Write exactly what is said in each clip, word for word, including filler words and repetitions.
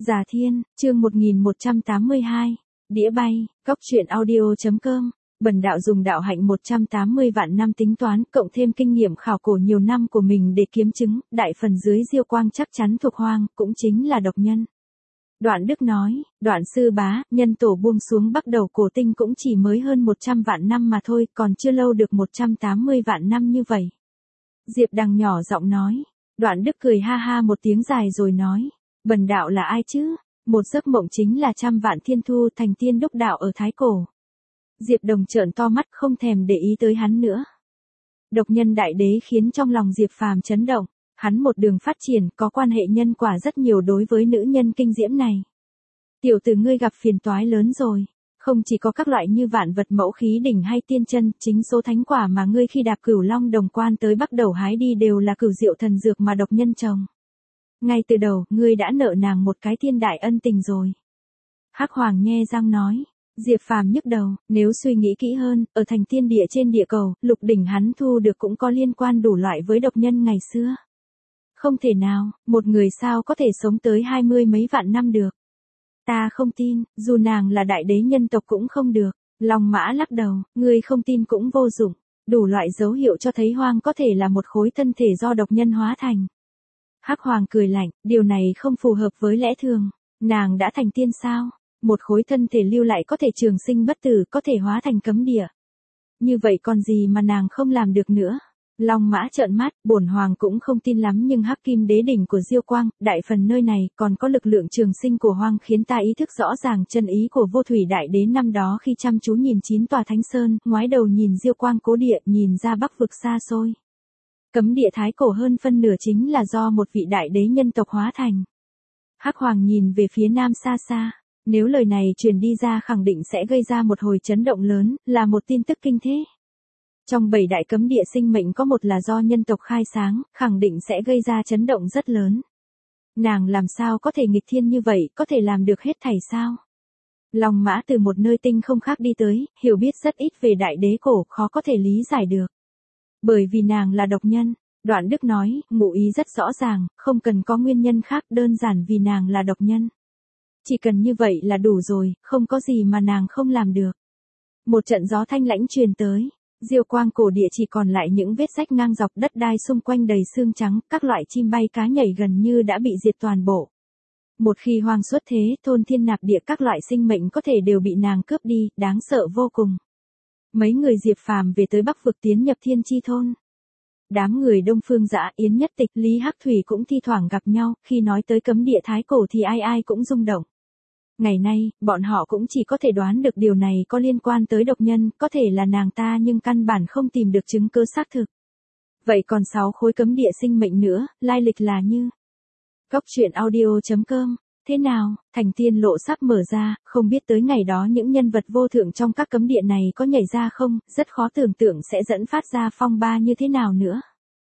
Già Thiên, chương một nghìn một trăm tám mươi hai. Đĩa bay, góc truyện audio.com. Bần đạo dùng đạo hạnh một trăm tám mươi vạn năm tính toán, cộng thêm kinh nghiệm khảo cổ nhiều năm của mình để kiếm chứng, đại phần dưới Diêu Quang chắc chắn thuộc hoang, cũng chính là độc nhân. Đoạn Đức nói, Đoạn sư bá, nhân tổ buông xuống bắt đầu cổ tinh cũng chỉ mới hơn một trăm vạn năm mà thôi, còn chưa lâu được một trăm tám mươi vạn năm như vậy. Diệp Đằng nhỏ giọng nói. Đoạn Đức cười ha ha một tiếng dài rồi nói. Bần đạo là ai chứ? Một giấc mộng chính là trăm vạn thiên thu thành tiên đúc đạo ở Thái Cổ. Diệp Đồng trợn to mắt không thèm để ý tới hắn nữa. Độc nhân đại đế khiến trong lòng Diệp Phàm chấn động. Hắn một đường phát triển có quan hệ nhân quả rất nhiều đối với nữ nhân kinh diễm này. Tiểu tử ngươi gặp phiền toái lớn rồi. Không chỉ có các loại như vạn vật mẫu khí đỉnh hay tiên chân, chính số thánh quả mà ngươi khi đạp Cửu Long Đồng Quan tới bắt đầu hái đi đều là cửu diệu thần dược mà độc nhân trồng. Ngay từ đầu, ngươi đã nợ nàng một cái thiên đại ân tình rồi. Hắc Hoàng nhe răng nói. Diệp Phàm nhức đầu, nếu suy nghĩ kỹ hơn, ở thành tiên địa trên địa cầu, lục đỉnh hắn thu được cũng có liên quan đủ loại với độc nhân ngày xưa. Không thể nào, một người sao có thể sống tới hai mươi mấy vạn năm được. Ta không tin, dù nàng là đại đế nhân tộc cũng không được. Long Mã lắc đầu, ngươi không tin cũng vô dụng. Đủ loại dấu hiệu cho thấy hoang có thể là một khối thân thể do độc nhân hóa thành. Hắc Hoàng cười lạnh, điều này không phù hợp với lẽ thường. Nàng đã thành tiên sao? Một khối thân thể lưu lại có thể trường sinh bất tử, có thể hóa thành cấm địa. Như vậy còn gì mà nàng không làm được nữa? Long Mã trợn mắt, bổn hoàng cũng không tin lắm nhưng Hắc Kim Đế đỉnh của Diêu Quang, đại phần nơi này còn có lực lượng trường sinh của hoang khiến ta ý thức rõ ràng chân ý của Vô Thủy Đại Đế năm đó khi chăm chú nhìn chín tòa Thánh Sơn, ngoái đầu nhìn Diêu Quang cố địa, nhìn ra Bắc vực xa xôi. Cấm địa Thái Cổ hơn phân nửa chính là do một vị đại đế nhân tộc hóa thành. Hắc Hoàng nhìn về phía nam xa xa. Nếu lời này truyền đi ra khẳng định sẽ gây ra một hồi chấn động lớn, là một tin tức kinh thế. Trong bảy đại cấm địa sinh mệnh có một là do nhân tộc khai sáng, khẳng định sẽ gây ra chấn động rất lớn. Nàng làm sao có thể nghịch thiên như vậy, có thể làm được hết thảy sao? Long Mã từ một nơi tinh không khác đi tới, hiểu biết rất ít về đại đế cổ, khó có thể lý giải được. Bởi vì nàng là độc nhân, Đoạn Đức nói, ngụ ý rất rõ ràng, không cần có nguyên nhân khác, đơn giản vì nàng là độc nhân. Chỉ cần như vậy là đủ rồi, không có gì mà nàng không làm được. Một trận gió thanh lãnh truyền tới, Diêu Quang cổ địa chỉ còn lại những vết rách ngang dọc, đất đai xung quanh đầy xương trắng, các loại chim bay cá nhảy gần như đã bị diệt toàn bộ. Một khi hoang xuất thế, thôn thiên nạp địa các loại sinh mệnh có thể đều bị nàng cướp đi, đáng sợ vô cùng. Mấy người Diệp Phàm về tới Bắc vực tiến nhập Thiên Chi thôn. Đám người Đông Phương Dã, Yến Nhất Tịch, Lý Hắc Thủy cũng thi thoảng gặp nhau, khi nói tới cấm địa Thái Cổ thì ai ai cũng rung động. Ngày nay, bọn họ cũng chỉ có thể đoán được điều này có liên quan tới độc nhân, có thể là nàng ta nhưng căn bản không tìm được chứng cứ xác thực. Vậy còn sáu khối cấm địa sinh mệnh nữa, lai lịch là như. Góc truyện audio.com. Thế nào, thành tiên lộ sắp mở ra, không biết tới ngày đó những nhân vật vô thượng trong các cấm địa này có nhảy ra không, rất khó tưởng tượng sẽ dẫn phát ra phong ba như thế nào nữa.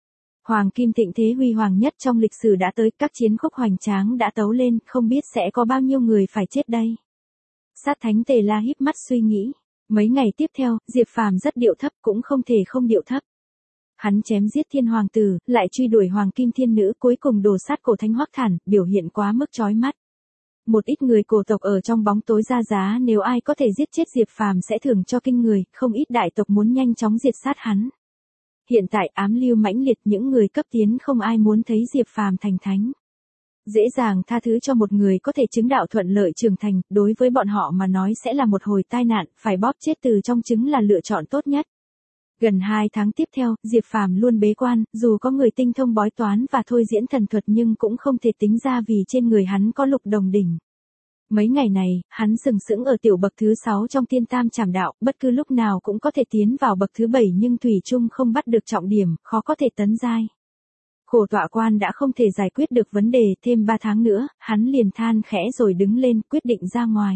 Hoàng kim thịnh thế huy hoàng nhất trong lịch sử đã tới, các chiến khúc hoành tráng đã tấu lên, không biết sẽ có bao nhiêu người phải chết đây. Sát Thánh Tề La híp mắt suy nghĩ. Mấy ngày tiếp theo, Diệp Phàm rất điệu thấp, cũng không thể không điệu thấp. Hắn chém giết thiên hoàng tử, lại truy đuổi hoàng kim thiên nữ, cuối cùng đổ sát cổ thánh Hoắc Thản, biểu hiện quá mức chói mắt. Một ít người cổ tộc ở trong bóng tối ra giá, nếu ai có thể giết chết Diệp Phàm sẽ thưởng cho kinh người, không ít đại tộc muốn nhanh chóng diệt sát hắn. Hiện tại ám lưu mãnh liệt, những người cấp tiến không ai muốn thấy Diệp Phàm thành thánh. Dễ dàng tha thứ cho một người có thể chứng đạo thuận lợi trưởng thành, đối với bọn họ mà nói sẽ là một hồi tai nạn, phải bóp chết từ trong trứng là lựa chọn tốt nhất. Gần hai tháng tiếp theo, Diệp Phàm luôn bế quan, dù có người tinh thông bói toán và thôi diễn thần thuật nhưng cũng không thể tính ra vì trên người hắn có lục đồng đỉnh. Mấy ngày này, hắn sừng sững ở tiểu bậc thứ sáu trong tiên tam trảm đạo, bất cứ lúc nào cũng có thể tiến vào bậc thứ bảy nhưng thủy chung không bắt được trọng điểm, khó có thể tấn giai. Khổ tọa quan đã không thể giải quyết được vấn đề, thêm ba tháng nữa, hắn liền than khẽ rồi đứng lên, quyết định ra ngoài.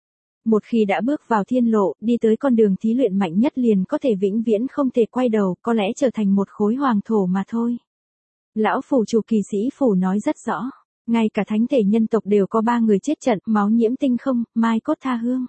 Một khi đã bước vào thiên lộ, đi tới con đường thí luyện mạnh nhất liền có thể vĩnh viễn không thể quay đầu, có lẽ trở thành một khối hoàng thổ mà thôi. Lão phủ chủ kỳ sĩ phủ nói rất rõ. Ngay cả thánh thể nhân tộc đều có ba người chết trận, máu nhiễm tinh không, mai cốt tha hương.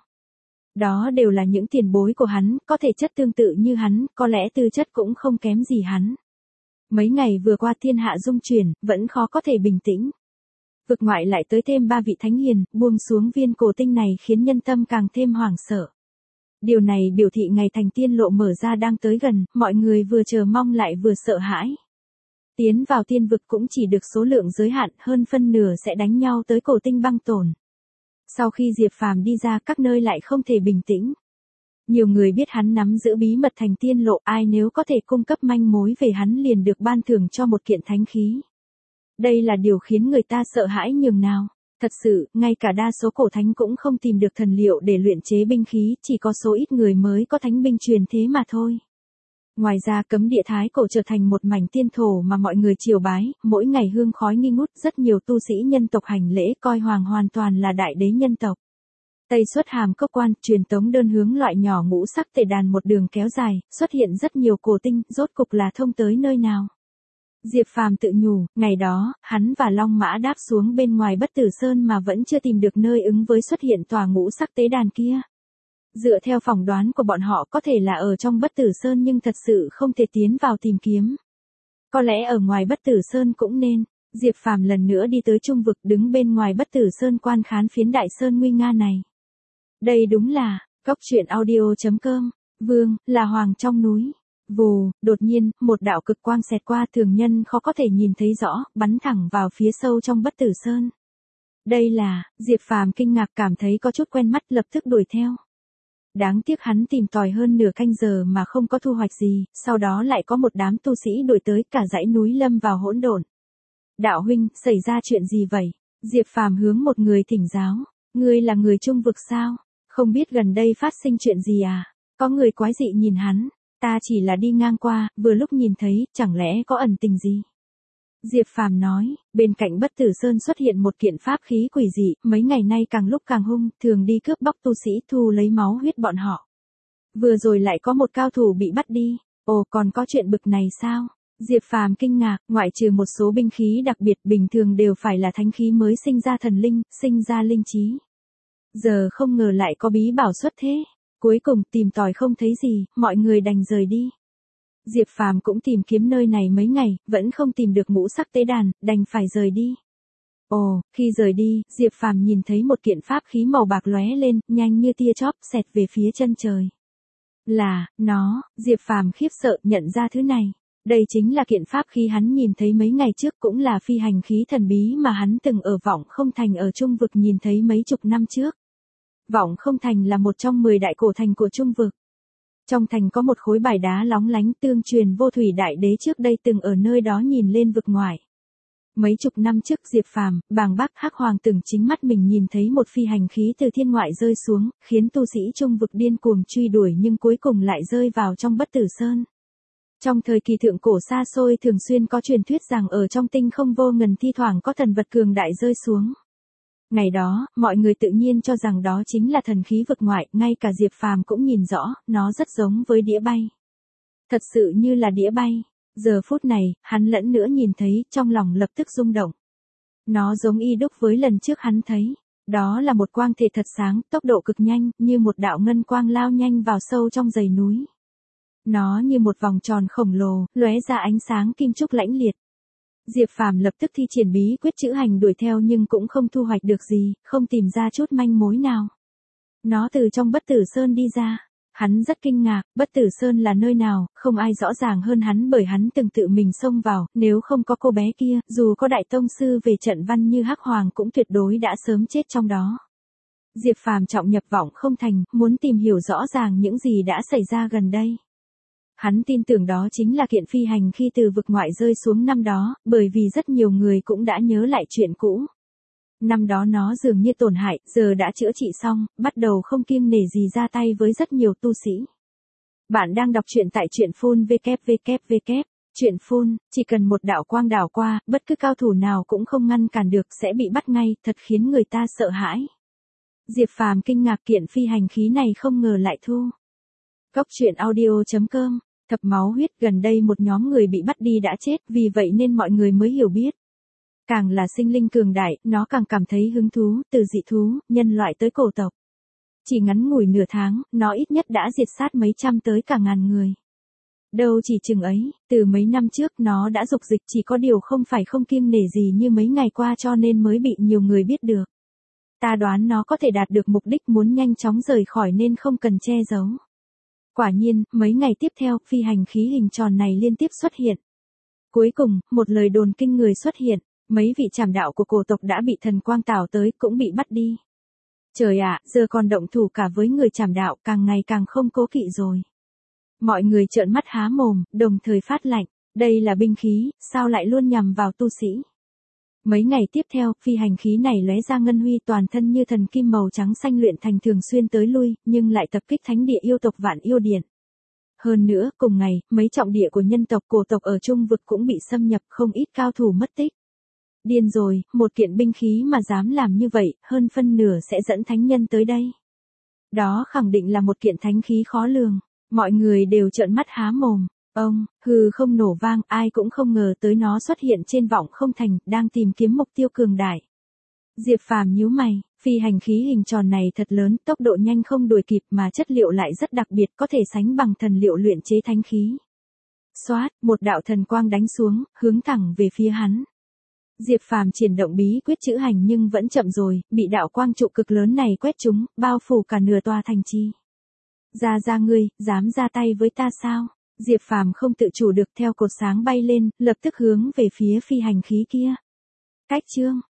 Đó đều là những tiền bối của hắn, có thể chất tương tự như hắn, có lẽ tư chất cũng không kém gì hắn. Mấy ngày vừa qua thiên hạ dung chuyển, vẫn khó có thể bình tĩnh. Vực ngoại lại tới thêm ba vị thánh hiền, buông xuống viên cổ tinh này khiến nhân tâm càng thêm hoảng sợ. Điều này biểu thị ngày thành tiên lộ mở ra đang tới gần, mọi người vừa chờ mong lại vừa sợ hãi. Tiến vào tiên vực cũng chỉ được số lượng giới hạn, hơn phân nửa sẽ đánh nhau tới cổ tinh băng tồn. Sau khi Diệp Phàm đi ra, các nơi lại không thể bình tĩnh. Nhiều người biết hắn nắm giữ bí mật thành tiên lộ, ai nếu có thể cung cấp manh mối về hắn liền được ban thưởng cho một kiện thánh khí. Đây là điều khiến người ta sợ hãi nhường nào. Thật sự, ngay cả đa số cổ thánh cũng không tìm được thần liệu để luyện chế binh khí, chỉ có số ít người mới có thánh binh truyền thế mà thôi. Ngoài ra cấm địa thái cổ trở thành một mảnh tiên thổ mà mọi người triều bái, mỗi ngày hương khói nghi ngút, rất nhiều tu sĩ nhân tộc hành lễ coi Hoàng hoàn toàn là đại đế nhân tộc. Tây xuất hàm cốc quan, truyền tống đơn hướng loại nhỏ ngũ sắc tề đàn một đường kéo dài, xuất hiện rất nhiều cổ tinh, rốt cục là thông tới nơi nào. Diệp Phàm tự nhủ, ngày đó, hắn và Long Mã đáp xuống bên ngoài Bất Tử Sơn mà vẫn chưa tìm được nơi ứng với xuất hiện tòa ngũ sắc tế đàn kia. Dựa theo phỏng đoán của bọn họ có thể là ở trong Bất Tử Sơn nhưng thật sự không thể tiến vào tìm kiếm. Có lẽ ở ngoài Bất Tử Sơn cũng nên. Diệp Phàm lần nữa đi tới trung vực, đứng bên ngoài Bất Tử Sơn quan khán phiến đại sơn nguy nga này. Đây đúng là, góc truyện audio chấm com, vương, là hoàng trong núi. Vù, đột nhiên, một đạo cực quang xẹt qua, thường nhân khó có thể nhìn thấy rõ, bắn thẳng vào phía sâu trong Bất Tử Sơn. Đây là, Diệp Phàm kinh ngạc cảm thấy có chút quen mắt, lập tức đuổi theo. Đáng tiếc hắn tìm tòi hơn nửa canh giờ mà không có thu hoạch gì, sau đó lại có một đám tu sĩ đuổi tới, cả dãy núi lâm vào hỗn độn. Đạo huynh, xảy ra chuyện gì vậy? Diệp Phàm hướng một người thỉnh giáo. Ngươi là người trung vực sao? Không biết gần đây phát sinh chuyện gì à? Có người quái dị nhìn hắn. Ta chỉ là đi ngang qua, vừa lúc nhìn thấy, chẳng lẽ có ẩn tình gì? Diệp Phàm nói, bên cạnh Bất Tử Sơn xuất hiện một kiện pháp khí quỷ dị, mấy ngày nay càng lúc càng hung, thường đi cướp bóc tu sĩ, thu lấy máu huyết bọn họ. Vừa rồi lại có một cao thủ bị bắt đi. Ồ, còn có chuyện bực này sao? Diệp Phàm kinh ngạc, ngoại trừ một số binh khí đặc biệt bình thường đều phải là thánh khí mới sinh ra thần linh, sinh ra linh trí. Giờ không ngờ lại có bí bảo xuất thế. Cuối cùng tìm tòi không thấy gì, mọi người đành rời đi. Diệp Phàm cũng tìm kiếm nơi này mấy ngày, vẫn không tìm được ngũ sắc tế đàn, đành phải rời đi. Ồ, khi rời đi, Diệp Phàm nhìn thấy một kiện pháp khí màu bạc lóe lên, nhanh như tia chớp, xẹt về phía chân trời. Là, nó, Diệp Phàm khiếp sợ nhận ra thứ này. Đây chính là kiện pháp khí hắn nhìn thấy mấy ngày trước, cũng là phi hành khí thần bí mà hắn từng ở Vọng Không Thành ở Trung Vực nhìn thấy mấy chục năm trước. Vọng Không Thành là một trong mười đại cổ thành của Trung Vực. Trong thành có một khối bài đá lóng lánh, tương truyền vô thủy đại đế trước đây từng ở nơi đó nhìn lên vực ngoài. Mấy chục năm trước Diệp Phàm, Bàng Bác Hắc Hoàng từng chính mắt mình nhìn thấy một phi hành khí từ thiên ngoại rơi xuống, khiến tu sĩ Trung Vực điên cuồng truy đuổi nhưng cuối cùng lại rơi vào trong Bất Tử Sơn. Trong thời kỳ thượng cổ xa xôi thường xuyên có truyền thuyết rằng ở trong tinh không vô ngần thi thoảng có thần vật cường đại rơi xuống. Ngày đó, mọi người tự nhiên cho rằng đó chính là thần khí vực ngoại, ngay cả Diệp Phàm cũng nhìn rõ, nó rất giống với đĩa bay. Thật sự như là đĩa bay. Giờ phút này, hắn lẫn nữa nhìn thấy, trong lòng lập tức rung động. Nó giống y đúc với lần trước hắn thấy. Đó là một quang thể thật sáng, tốc độ cực nhanh, như một đạo ngân quang lao nhanh vào sâu trong dãy núi. Nó như một vòng tròn khổng lồ, lóe ra ánh sáng kim trúc lãnh liệt. Diệp Phàm lập tức thi triển bí quyết chữ hành đuổi theo nhưng cũng không thu hoạch được gì, không tìm ra chút manh mối nào. Nó từ trong Bất Tử Sơn đi ra. Hắn rất kinh ngạc, Bất Tử Sơn là nơi nào, không ai rõ ràng hơn hắn bởi hắn từng tự mình xông vào, nếu không có cô bé kia, dù có đại tông sư về trận văn như Hắc Hoàng cũng tuyệt đối đã sớm chết trong đó. Diệp Phàm trọng nhập Vọng Không Thành, muốn tìm hiểu rõ ràng những gì đã xảy ra gần đây. Hắn tin tưởng đó chính là kiện phi hành khi từ vực ngoại rơi xuống năm đó, bởi vì rất nhiều người cũng đã nhớ lại chuyện cũ. Năm đó nó dường như tổn hại, giờ đã chữa trị xong, bắt đầu không kiêng nể gì ra tay với rất nhiều tu sĩ. Bạn đang đọc truyện tại truyện phun vê kép vê kép vê kép. Truyện phun, chỉ cần một đạo quang đảo qua, bất cứ cao thủ nào cũng không ngăn cản được sẽ bị bắt ngay, thật khiến người ta sợ hãi. Diệp Phàm kinh ngạc kiện phi hành khí này không ngờ lại thu. Góc truyện audio chấm com, thập máu huyết gần đây một nhóm người bị bắt đi đã chết, vì vậy nên mọi người mới hiểu biết. Càng là sinh linh cường đại, nó càng cảm thấy hứng thú, từ dị thú, nhân loại tới cổ tộc. Chỉ ngắn ngủi nửa tháng, nó ít nhất đã diệt sát mấy trăm tới cả ngàn người. Đâu chỉ chừng ấy, từ mấy năm trước nó đã dục dịch, chỉ có điều không phải không kiêng nể gì như mấy ngày qua cho nên mới bị nhiều người biết được. Ta đoán nó có thể đạt được mục đích muốn nhanh chóng rời khỏi nên không cần che giấu. Quả nhiên, mấy ngày tiếp theo, phi hành khí hình tròn này liên tiếp xuất hiện. Cuối cùng, một lời đồn kinh người xuất hiện, mấy vị trảm đạo của cổ tộc đã bị thần quang tảo tới cũng bị bắt đi. Trời ạ, giờ còn động thủ cả với người trảm đạo, càng ngày càng không cố kỵ rồi. Mọi người trợn mắt há mồm, đồng thời phát lạnh, đây là binh khí, sao lại luôn nhằm vào tu sĩ. Mấy ngày tiếp theo, phi hành khí này lóe ra ngân huy, toàn thân như thần kim màu trắng xanh luyện thành thường xuyên tới lui, nhưng lại tập kích thánh địa yêu tộc Vạn Yêu Điện. Hơn nữa, cùng ngày, mấy trọng địa của nhân tộc cổ tộc ở Trung vực cũng bị xâm nhập, không ít cao thủ mất tích. Điên rồi, một kiện binh khí mà dám làm như vậy, hơn phân nửa sẽ dẫn thánh nhân tới đây. Đó khẳng định là một kiện thánh khí khó lường, mọi người đều trợn mắt há mồm. Ông, hừ không nổ vang, ai cũng không ngờ tới nó xuất hiện trên vọng không thành, đang tìm kiếm mục tiêu cường đại. Diệp Phàm nhíu mày, phi hành khí hình tròn này thật lớn, tốc độ nhanh không đuổi kịp mà chất liệu lại rất đặc biệt, có thể sánh bằng thần liệu luyện chế thánh khí. Xoát, một đạo thần quang đánh xuống, hướng thẳng về phía hắn. Diệp Phàm triển động bí quyết chữ hành nhưng vẫn chậm rồi, bị đạo quang trụ cực lớn này quét trúng, bao phủ cả nửa tòa thành trì. Ra ra ngươi, dám ra tay với ta sao? Diệp Phàm không tự chủ được theo cột sáng bay lên, lập tức hướng về phía phi hành khí kia. Cách chương